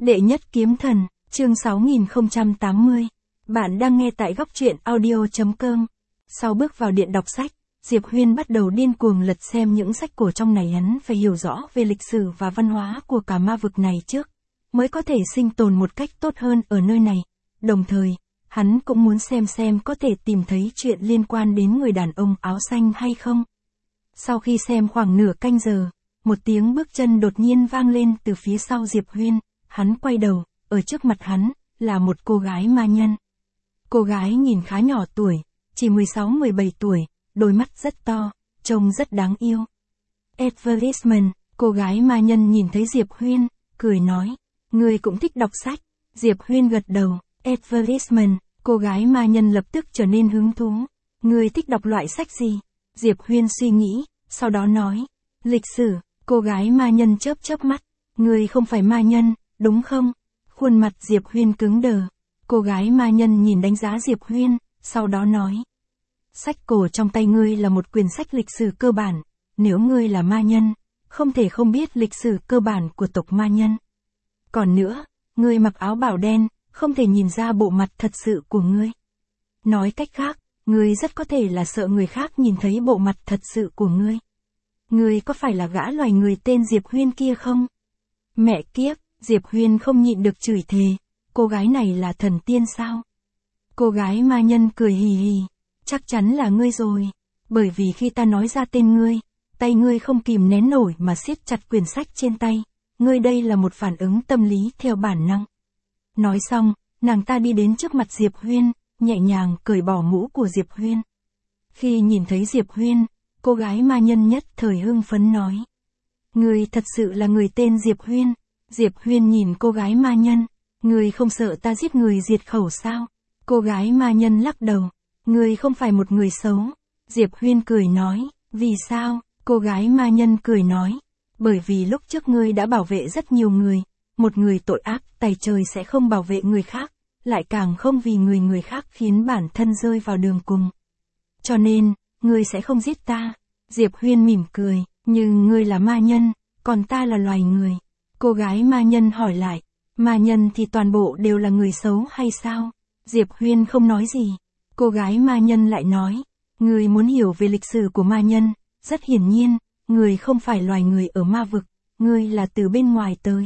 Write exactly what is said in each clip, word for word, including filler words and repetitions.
Đệ nhất kiếm thần, chương sáu nghìn không trăm tám mươi. Bạn đang nghe tại góc truyện audio chấm com. Sau bước vào điện đọc sách, Diệp Huyên bắt đầu điên cuồng lật xem những sách cổ trong này. Hắn phải hiểu rõ về lịch sử và văn hóa của cả ma vực này trước, mới có thể sinh tồn một cách tốt hơn ở nơi này. Đồng thời, hắn cũng muốn xem xem có thể tìm thấy chuyện liên quan đến người đàn ông áo xanh hay không. Sau khi xem khoảng nửa canh giờ, một tiếng bước chân đột nhiên vang lên từ phía sau Diệp Huyên. Hắn quay đầu, ở trước mặt hắn, là một cô gái ma nhân. Cô gái nhìn khá nhỏ tuổi, chỉ mười sáu mười bảy tuổi, đôi mắt rất to, trông rất đáng yêu. Advertisement, cô gái ma nhân nhìn thấy Diệp Huyên, cười nói, ngươi cũng thích đọc sách. Diệp Huyên gật đầu. Advertisement, cô gái ma nhân lập tức trở nên hứng thú. Ngươi thích đọc loại sách gì? Diệp Huyên suy nghĩ, sau đó nói, lịch sử. Cô gái ma nhân chớp chớp mắt, ngươi không phải ma nhân, đúng không? Khuôn mặt Diệp Huyên cứng đờ. Cô gái ma nhân nhìn đánh giá Diệp Huyên, sau đó nói, sách cổ trong tay ngươi là một quyển sách lịch sử cơ bản. Nếu ngươi là ma nhân, không thể không biết lịch sử cơ bản của tộc ma nhân. Còn nữa, ngươi mặc áo bào đen, không thể nhìn ra bộ mặt thật sự của ngươi. Nói cách khác, ngươi rất có thể là sợ người khác nhìn thấy bộ mặt thật sự của ngươi. Ngươi có phải là gã loài người tên Diệp Huyên kia không? Mẹ kiếp, Diệp Huyên không nhịn được chửi thề, cô gái này là thần tiên sao? Cô gái ma nhân cười hì hì, chắc chắn là ngươi rồi, bởi vì khi ta nói ra tên ngươi, tay ngươi không kìm nén nổi mà siết chặt quyển sách trên tay, ngươi đây là một phản ứng tâm lý theo bản năng. Nói xong, nàng ta đi đến trước mặt Diệp Huyên, nhẹ nhàng cởi bỏ mũ của Diệp Huyên. Khi nhìn thấy Diệp Huyên, cô gái ma nhân nhất thời hưng phấn nói, ngươi thật sự là người tên Diệp Huyên. Diệp Huyên nhìn cô gái ma nhân, ngươi không sợ ta giết người diệt khẩu sao? Cô gái ma nhân lắc đầu, ngươi không phải một người xấu. Diệp Huyên cười nói, vì sao? Cô gái ma nhân cười nói, bởi vì lúc trước ngươi đã bảo vệ rất nhiều người, một người tội ác tày trời sẽ không bảo vệ người khác, lại càng không vì người người khác khiến bản thân rơi vào đường cùng. Cho nên, ngươi sẽ không giết ta. Diệp Huyên mỉm cười, nhưng ngươi là ma nhân, còn ta là loài người. Cô gái ma nhân hỏi lại, ma nhân thì toàn bộ đều là người xấu hay sao? Diệp Huyên không nói gì. Cô gái ma nhân lại nói, ngươi muốn hiểu về lịch sử của ma nhân, rất hiển nhiên, ngươi không phải loài người ở ma vực, ngươi là từ bên ngoài tới.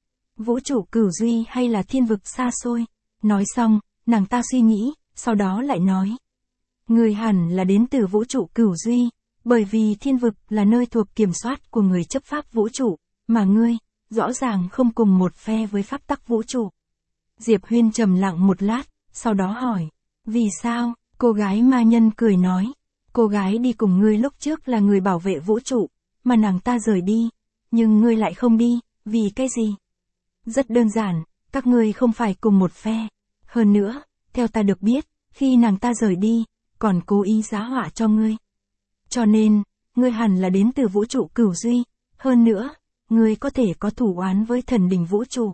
Vũ trụ cửu duy hay là thiên vực xa xôi? Nói xong, nàng ta suy nghĩ, sau đó lại nói, ngươi hẳn là đến từ vũ trụ cửu duy, bởi vì thiên vực là nơi thuộc kiểm soát của người chấp pháp vũ trụ, mà ngươi, rõ ràng không cùng một phe với pháp tắc vũ trụ. Diệp Huyên trầm lặng một lát, sau đó hỏi, vì sao? Cô gái ma nhân cười nói, cô gái đi cùng ngươi lúc trước là người bảo vệ vũ trụ, mà nàng ta rời đi, nhưng ngươi lại không đi, vì cái gì? Rất đơn giản, các ngươi không phải cùng một phe. Hơn nữa, theo ta được biết, khi nàng ta rời đi, còn cố ý giá họa cho ngươi. Cho nên, ngươi hẳn là đến từ vũ trụ cửu duy, hơn nữa, ngươi có thể có thủ oán với thần đình vũ trụ.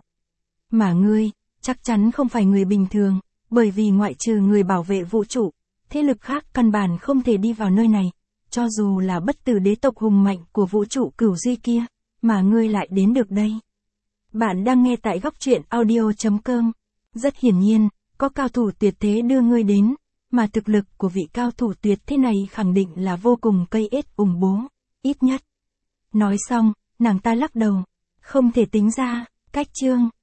Mà ngươi, chắc chắn không phải người bình thường, bởi vì ngoại trừ người bảo vệ vũ trụ, thế lực khác căn bản không thể đi vào nơi này, cho dù là bất tử đế tộc hùng mạnh của vũ trụ cửu duy kia, mà ngươi lại đến được đây. Bạn đang nghe tại góc truyện audio chấm com. Rất hiển nhiên, có cao thủ tuyệt thế đưa ngươi đến, mà thực lực của vị cao thủ tuyệt thế này khẳng định là vô cùng cây ết ủng bố, ít nhất. Nói xong, nàng ta lắc đầu, không thể tính ra, cách chương.